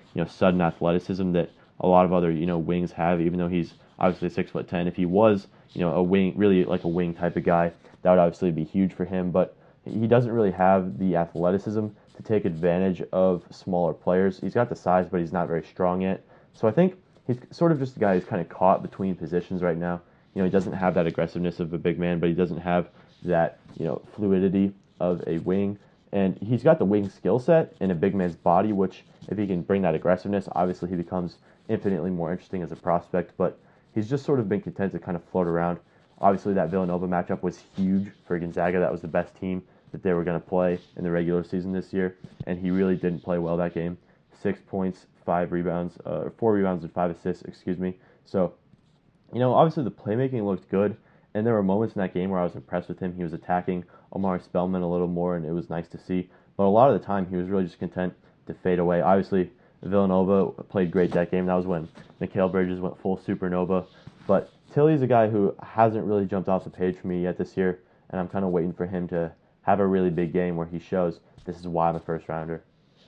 you know, sudden athleticism that a lot of other, you know, wings have, even though he's obviously six foot ten. If he was, you know, a wing, really like a wing type of guy, that would obviously be huge for him. But he doesn't really have the athleticism to take advantage of smaller players. He's got the size, but he's not very strong yet. So I think he's sort of just a guy who's kind of caught between positions right now. You know, he doesn't have that aggressiveness of a big man, but he doesn't have that, you know, fluidity of a wing. And he's got the wing skill set in a big man's body, which if he can bring that aggressiveness, obviously he becomes infinitely more interesting as a prospect. But he's just sort of been content to kind of float around. Obviously, that Villanova matchup was huge for Gonzaga. That was the best team that they were going to play in the regular season this year, and he really didn't play well that game. Six points, five rebounds, uh, four rebounds and five assists, excuse me. So, you know, obviously the playmaking looked good, and there were moments in that game where I was impressed with him. He was attacking Omari Spellman a little more, and it was nice to see. But a lot of the time, he was really just content to fade away. Obviously, Villanova played great that game. That was when Mikal Bridges went full supernova. But Tilly's a guy who hasn't really jumped off the page for me yet this year, and I'm kind of waiting for him to have a really big game where he shows this is why I'm a first rounder.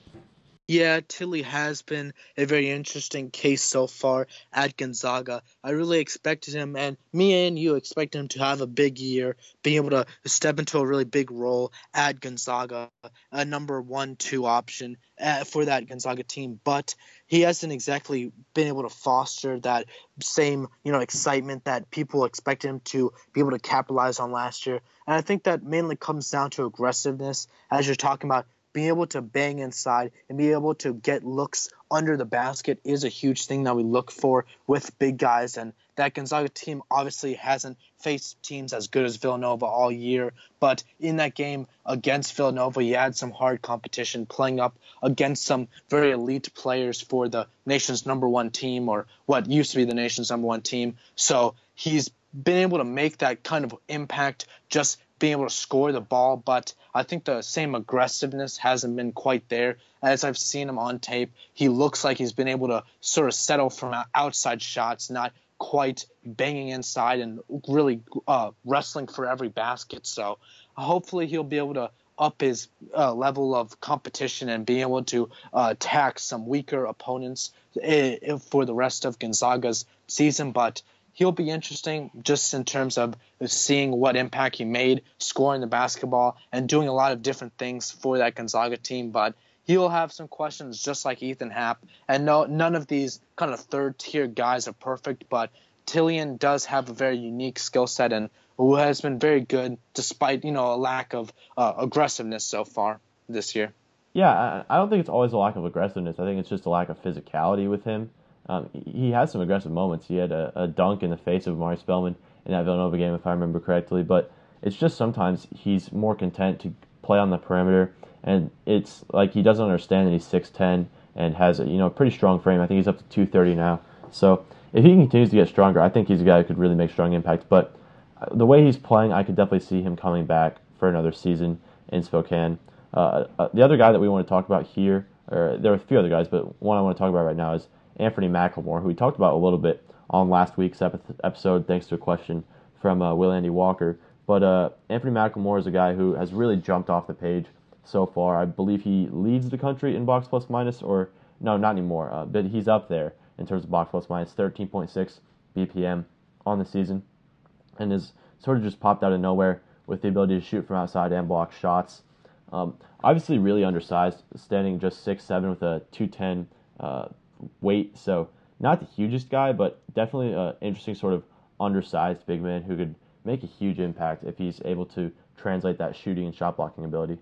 Yeah, Tilly has been a very interesting case so far at Gonzaga. I really expected him, and me and you expect him to have a big year, being able to step into a really big role at Gonzaga, a number one, two option uh, for that Gonzaga team. But he hasn't exactly been able to foster that same, you know, excitement that people expected him to be able to capitalize on last year. And I think that mainly comes down to aggressiveness, as you're talking about. Being able to bang inside and be able to get looks under the basket is a huge thing that we look for with big guys. And that Gonzaga team obviously hasn't faced teams as good as Villanova all year. But in that game against Villanova, you had some hard competition playing up against some very elite players for the nation's number one team, or what used to be the nation's number one team. So he's been able to make that kind of impact just being able to score the ball, but I think the same aggressiveness hasn't been quite there. As I've seen him on tape, he looks like he's been able to sort of settle from outside shots, not quite banging inside and really uh, wrestling for every basket. So hopefully he'll be able to up his uh, level of competition and be able to uh, attack some weaker opponents uh, for the rest of Gonzaga's season. But he'll be interesting just in terms of seeing what impact he made, scoring the basketball, and doing a lot of different things for that Gonzaga team. But he'll have some questions just like Ethan Happ. And no, none of these kind of third-tier guys are perfect, but Tillman does have a very unique skill set and who has been very good despite, you know, a lack of uh, aggressiveness so far this year. Yeah, I don't think it's always a lack of aggressiveness. I think it's just a lack of physicality with him. Um, he has some aggressive moments. He had a, a dunk in the face of Omari Spellman in that Villanova game, if I remember correctly. But it's just sometimes he's more content to play on the perimeter, and it's like he doesn't understand that he's six ten and has a, you know, a pretty strong frame. I think he's up to two thirty now. So if he continues to get stronger, I think he's a guy who could really make strong impact. But the way he's playing, I could definitely see him coming back for another season in Spokane. Uh, uh, the other guy that we want to talk about here, or there are a few other guys, but one I want to talk about right now is Anthony McLemore, who we talked about a little bit on last week's episode, thanks to a question from uh, Will Andy Walker. But uh, Anthony McLemore is a guy who has really jumped off the page so far. I believe he leads the country in box plus minus, or no, not anymore, uh, but he's up there in terms of box plus minus, thirteen point six B P M on the season, and has sort of just popped out of nowhere with the ability to shoot from outside and block shots. Um, obviously really undersized, standing just six seven with a two ten uh, weight, so not the hugest guy, but definitely an interesting sort of undersized big man who could make a huge impact if he's able to translate that shooting and shot blocking ability.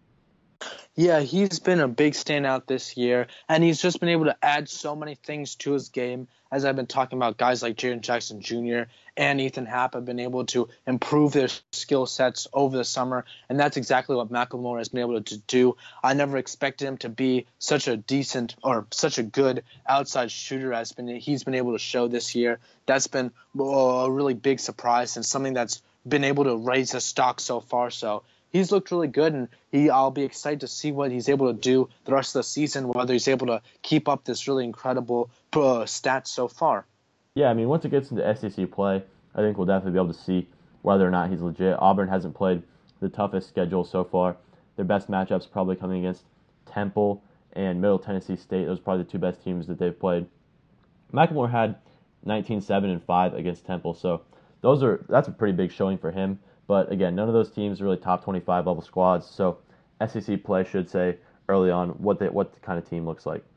Yeah, he's been a big standout this year, and he's just been able to add so many things to his game. As I've been talking about, guys like Jaren Jackson Junior and Ethan Happ have been able to improve their skill sets over the summer, and that's exactly what McLemore has been able to do. I never expected him to be such a decent or such a good outside shooter as been he's been able to show this year. That's been a really big surprise and something that's been able to raise his stock so far. So he's looked really good, and he I'll be excited to see what he's able to do the rest of the season, whether he's able to keep up this really incredible uh, stats so far. Yeah, I mean, once it gets into S E C play, I think we'll definitely be able to see whether or not he's legit. Auburn hasn't played the toughest schedule so far. Their best matchups probably coming against Temple and Middle Tennessee State. Those are probably the two best teams that they've played. McLemore had nineteen seven and five against Temple, so those are that's a pretty big showing for him. But again, none of those teams are really top twenty-five level squads, so S E C play should say early on what they, what the kind of team looks like.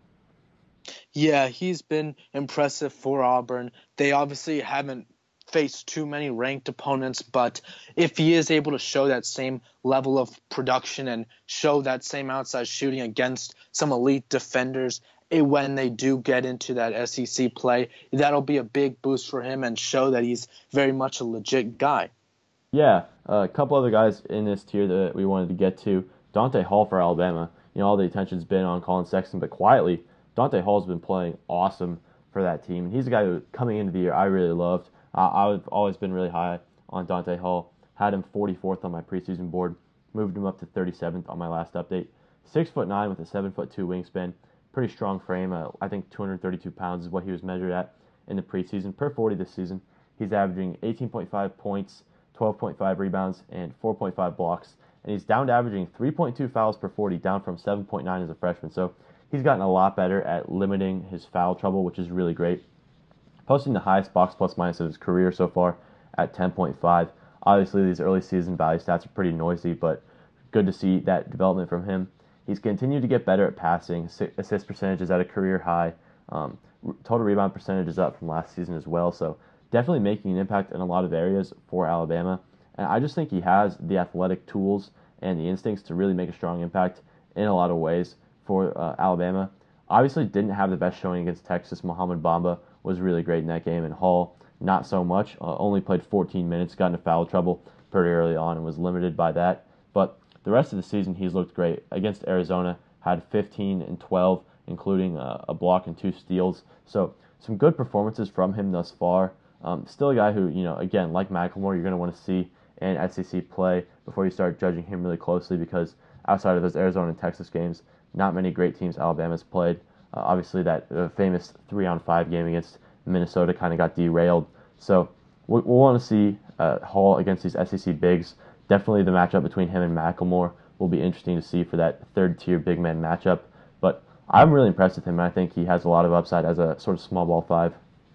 Yeah, he's been impressive for Auburn. They obviously haven't faced too many ranked opponents, but if he is able to show that same level of production and show that same outside shooting against some elite defenders, it, when they do get into that S E C play, that'll be a big boost for him and show that he's very much a legit guy. Yeah, uh, a couple other guys in this tier that we wanted to get to. Dante Hall for Alabama. You know, all the attention's been on Colin Sexton, but quietly, Dante Hall's been playing awesome for that team. And he's a guy who, coming into the year, I really loved. Uh, I've always been really high on Dante Hall. Had him forty-fourth on my preseason board. Moved him up to thirty-seventh on my last update. Six foot nine with a seven foot two wingspan. Pretty strong frame. Uh, I think two hundred thirty-two pounds is what he was measured at in the preseason. Per forty this season, he's averaging eighteen point five points, twelve point five rebounds, and four point five blocks. And he's down to averaging three point two fouls per forty, down from seven point nine as a freshman. So he's gotten a lot better at limiting his foul trouble, which is really great. Posting the highest box plus minus of his career so far at ten point five. Obviously, these early season value stats are pretty noisy, but good to see that development from him. He's continued to get better at passing. Assist percentage is at a career high. Um, total rebound percentage is up from last season as well. So definitely making an impact in a lot of areas for Alabama. And I just think he has the athletic tools and the instincts to really make a strong impact in a lot of ways for uh, Alabama. Obviously didn't have the best showing against Texas. Mohamed Bamba was really great in that game, and Hall not so much. Uh, only played fourteen minutes, got into foul trouble pretty early on and was limited by that. But the rest of the season he's looked great. Against Arizona, had fifteen and twelve, including uh, a block and two steals. So some good performances from him thus far. Um, still a guy who, you know, again, like McLemore, you're going to want to see in S E C play before you start judging him really closely, because outside of those Arizona and Texas games, not many great teams Alabama's played. Uh, obviously, that uh, famous three-on-five game against Minnesota kind of got derailed. So we'll, we'll want to see uh, Hall against these S E C bigs. Definitely the matchup between him and McLemore will be interesting to see for that third-tier big man matchup. But I'm really impressed with him, and I think he has a lot of upside as a sort of small ball five.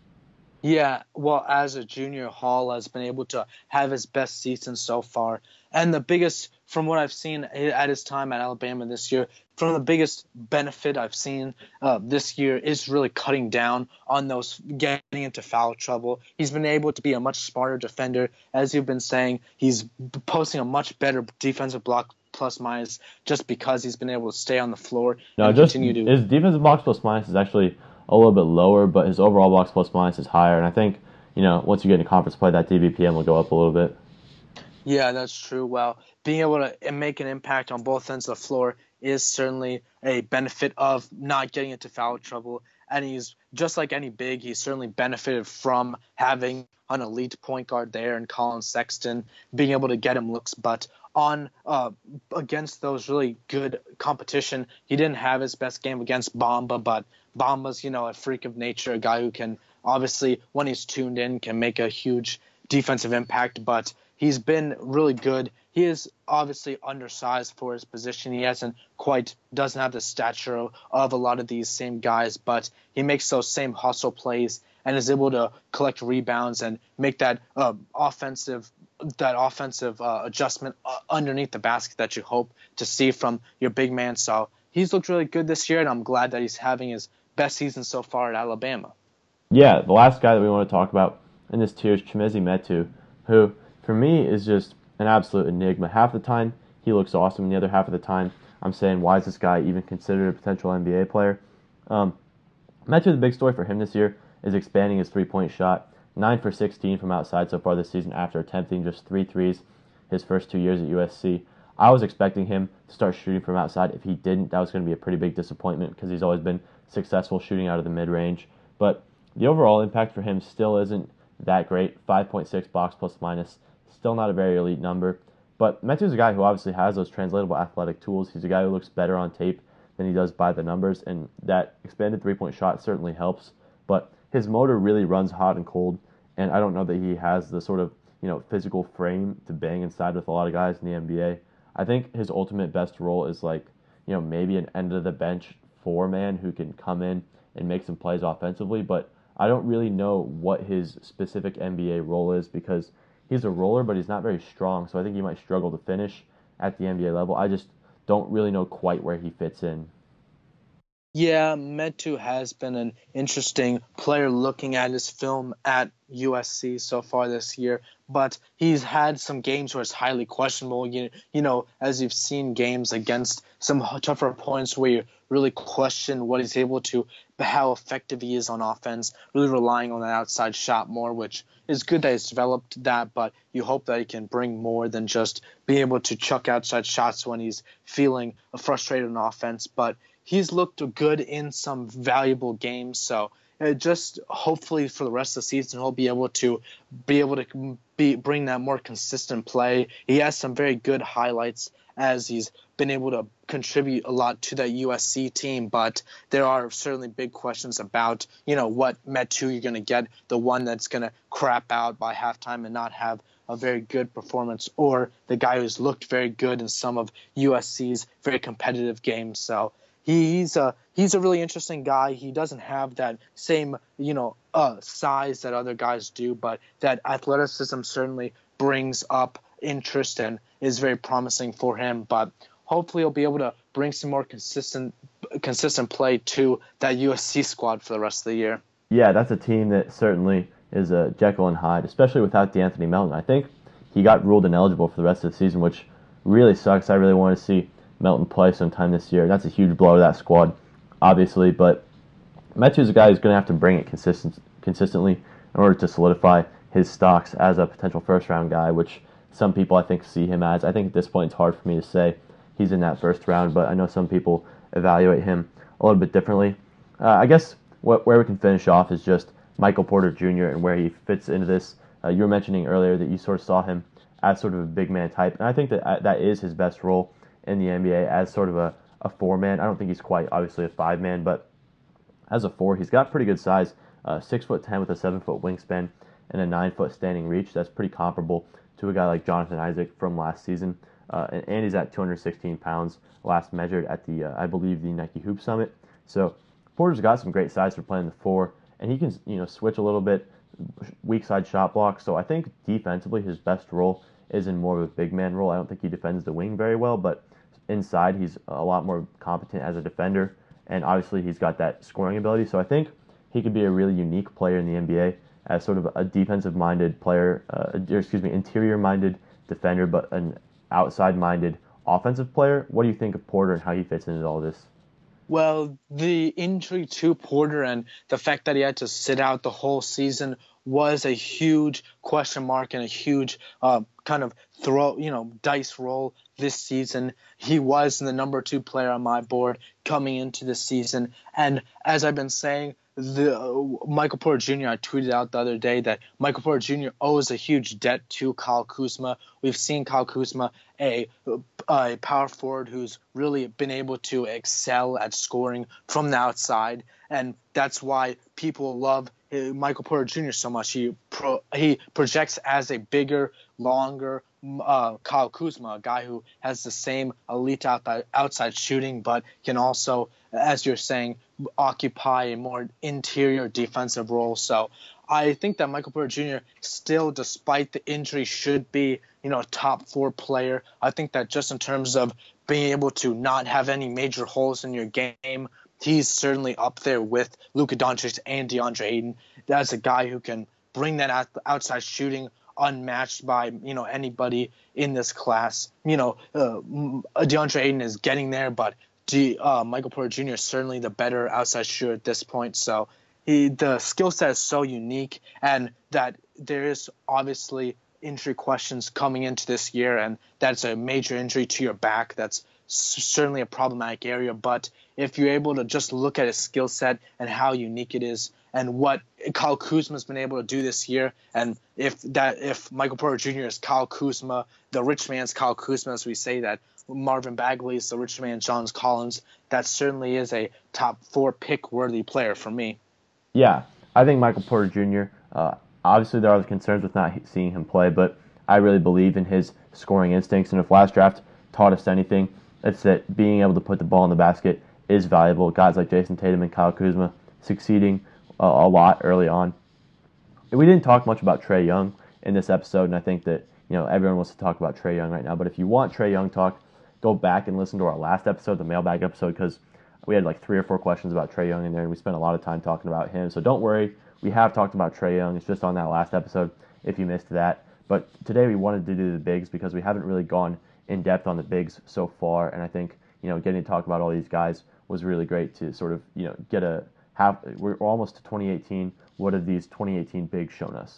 Yeah, well, as a junior, Hall has been able to have his best season so far. And the biggest, from what I've seen at his time at Alabama this year, from the biggest benefit I've seen uh, this year is really cutting down on those getting into foul trouble. He's been able to be a much smarter defender. As you've been saying, he's posting a much better defensive block plus minus just because he's been able to stay on the floor no, and just, continue to... His defensive box plus minus is actually a little bit lower, but his overall box plus minus is higher. And I think, you know, once you get into conference play, that D B P M will go up a little bit. Yeah, that's true. Well, being able to make an impact on both ends of the floor is certainly a benefit of not getting into foul trouble. And he's, just like any big, he's certainly benefited from having an elite point guard there and Colin Sexton, being able to get him looks. But on uh, against those really good competition, he didn't have his best game against Bamba, but Bamba's, you know, a freak of nature, a guy who can obviously, when he's tuned in, can make a huge defensive impact, but he's been really good. He is obviously undersized for his position. He hasn't quite, doesn't have the stature of a lot of these same guys, but he makes those same hustle plays and is able to collect rebounds and make that uh, offensive that offensive uh, adjustment uh, underneath the basket that you hope to see from your big man. So he's looked really good this year, and I'm glad that he's having his best season so far at Alabama. Yeah, the last guy that we want to talk about in this tier is Chimezie Metu, who, for me, is just an absolute enigma. Half the time, he looks awesome, and the other half of the time, I'm saying, why is this guy even considered a potential N B A player? Um, Metu, the big story for him this year is expanding his three-point shot. nine for sixteen from outside so far this season after attempting just three threes his first two years at U S C. I was expecting him to start shooting from outside. If he didn't, that was going to be a pretty big disappointment because he's always been successful shooting out of the mid-range. But the overall impact for him still isn't that great. five point six box plus minus. Still not a very elite number. But Metu's a guy who obviously has those translatable athletic tools. He's a guy who looks better on tape than he does by the numbers, and that expanded three-point shot certainly helps. But his motor really runs hot and cold, and I don't know that he has the sort of, you know, physical frame to bang inside with a lot of guys in the N B A. I think his ultimate best role is like, you know, maybe an end of the bench four-man who can come in and make some plays offensively, but I don't really know what his specific N B A role is because he's a roller, but he's not very strong, so I think he might struggle to finish at the N B A level. I just don't really know quite where he fits in. Yeah, Metu has been an interesting player looking at his film at U S C so far this year, but he's had some games where it's highly questionable. You, you know, as you've seen games against some tougher opponents where you really question what he's able to, how effective he is on offense, really relying on that outside shot more, which is good that he's developed that, but you hope that he can bring more than just being able to chuck outside shots when he's feeling frustrated on offense. But he's looked good in some valuable games, so uh, just hopefully for the rest of the season he'll be able to be able to be bring that more consistent play. He has some very good highlights as he's been able to contribute a lot to that U S C team, but there are certainly big questions about, you know, what Metu you're going to get, the one that's going to crap out by halftime and not have a very good performance, or the guy who's looked very good in some of U S C's very competitive games. So He's a he's a really interesting guy. He doesn't have that same you know uh, size that other guys do, but that athleticism certainly brings up interest and is very promising for him. But hopefully he'll be able to bring some more consistent consistent play to that U S C squad for the rest of the year. Yeah, that's a team that certainly is a Jekyll and Hyde, especially without DeAnthony Melton. I think he got ruled ineligible for the rest of the season, which really sucks. I really want to see Melton play sometime this year. That's a huge blow to that squad, obviously, but Metu's a guy who's going to have to bring it consistent, consistently in order to solidify his stocks as a potential first-round guy, which some people, I think, see him as. I think at this point it's hard for me to say he's in that first round, but I know some people evaluate him a little bit differently. Uh, I guess what, where we can finish off is just Michael Porter Junior and where he fits into this. Uh, you were mentioning earlier that you sort of saw him as sort of a big man type, and I think that uh, that is his best role in the N B A as sort of a, a four-man. I don't think he's quite, obviously, a five-man, but as a four, he's got pretty good size, uh, six foot ten with a seven-foot wingspan and a nine-foot standing reach. That's pretty comparable to a guy like Jonathan Isaac from last season. Uh, and, and he's at two hundred sixteen pounds, last measured at the, uh, I believe, the Nike Hoop Summit. So Porter's got some great size for playing the four, and he can, you know, switch a little bit, weak side shot block. So I think defensively his best role is in more of a big man role. I don't think he defends the wing very well, but inside he's a lot more competent as a defender, and obviously he's got that scoring ability. So I think he could be a really unique player in the N B A as sort of a defensive-minded player, uh, or excuse me, interior-minded defender, but an outside-minded offensive player. What do you think of Porter and how he fits into all this? Well, the injury to Porter and the fact that he had to sit out the whole season was a huge question mark and a huge uh, kind of throw, you know, dice roll this season. He was the number two player on my board coming into the season. And as I've been saying, the uh, Michael Porter Junior, I tweeted out the other day that Michael Porter Junior owes a huge debt to Kyle Kuzma. We've seen Kyle Kuzma, a, a power forward who's really been able to excel at scoring from the outside, and that's why people love Michael Porter Junior so much. He pro, he projects as a bigger, longer uh, Kyle Kuzma, a guy who has the same elite outside, outside shooting, but can also, as you're saying, occupy a more interior defensive role. So I think that Michael Porter Junior still, despite the injury, should be, you know, a top four player. I think that just in terms of being able to not have any major holes in your game, he's certainly up there with Luka Doncic and DeAndre Ayton. That's a guy who can bring that outside shooting unmatched by, you know, anybody in this class. You know, uh, DeAndre Ayton is getting there, but D, uh, Michael Porter Junior is certainly the better outside shooter at this point. So he, the skill set is so unique, and that there is obviously injury questions coming into this year, and that's a major injury to your back. That's certainly a problematic area, but if you're able to just look at his skill set and how unique it is and what Kyle Kuzma's been able to do this year, and if that if Michael Porter Junior is Kyle Kuzma, the rich man's Kyle Kuzma, as we say that Marvin Bagley is the rich man's John Collins, that certainly is a top four pick worthy player for me. Yeah, I think Michael Porter Junior, uh, obviously there are concerns with not seeing him play, but I really believe in his scoring instincts, and if last draft taught us anything, it's that being able to put the ball in the basket is valuable. Guys like Jason Tatum and Kyle Kuzma succeeding uh, a lot early on. And we didn't talk much about Trae Young in this episode, and I think that you know everyone wants to talk about Trae Young right now. But if you want Trae Young talk, go back and listen to our last episode, the mailbag episode, because we had like three or four questions about Trae Young in there, and we spent a lot of time talking about him. So don't worry, we have talked about Trae Young. It's just on that last episode if you missed that. But today we wanted to do the bigs because we haven't really gone in depth on the bigs so far, and I think you know getting to talk about all these guys was really great to sort of you know get a have. We're almost to twenty eighteen. What have these twenty eighteen bigs shown us?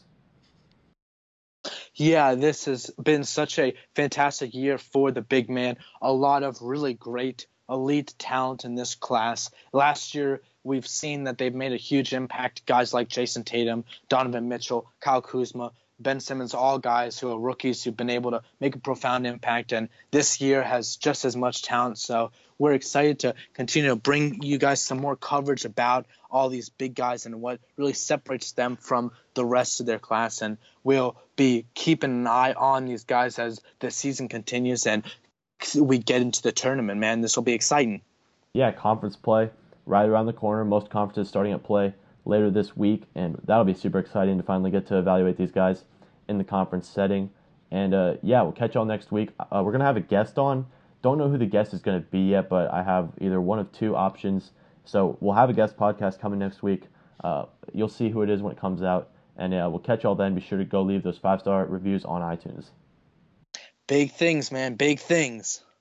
Yeah, this has been such a fantastic year for the big man. A lot of really great elite talent in this class. Last year, we've seen that they've made a huge impact. Guys like Jason Tatum, Donovan Mitchell, Kyle Kuzma, Ben Simmons, all guys who are rookies who've been able to make a profound impact. And this year has just as much talent. So we're excited to continue to bring you guys some more coverage about all these big guys and what really separates them from the rest of their class. And we'll be keeping an eye on these guys as the season continues and we get into the tournament, man. This will be exciting. Yeah, conference play right around the corner. Most conferences starting at play later this week, and that'll be super exciting to finally get to evaluate these guys in the conference setting. And uh, yeah, we'll catch y'all next week. Uh, we're going to have a guest on. Don't know who the guest is going to be yet, but I have either one of two options. So we'll have a guest podcast coming next week. Uh, you'll see who it is when it comes out. And uh, we'll catch y'all then. Be sure to go leave those five-star reviews on iTunes. Big things, man. Big things.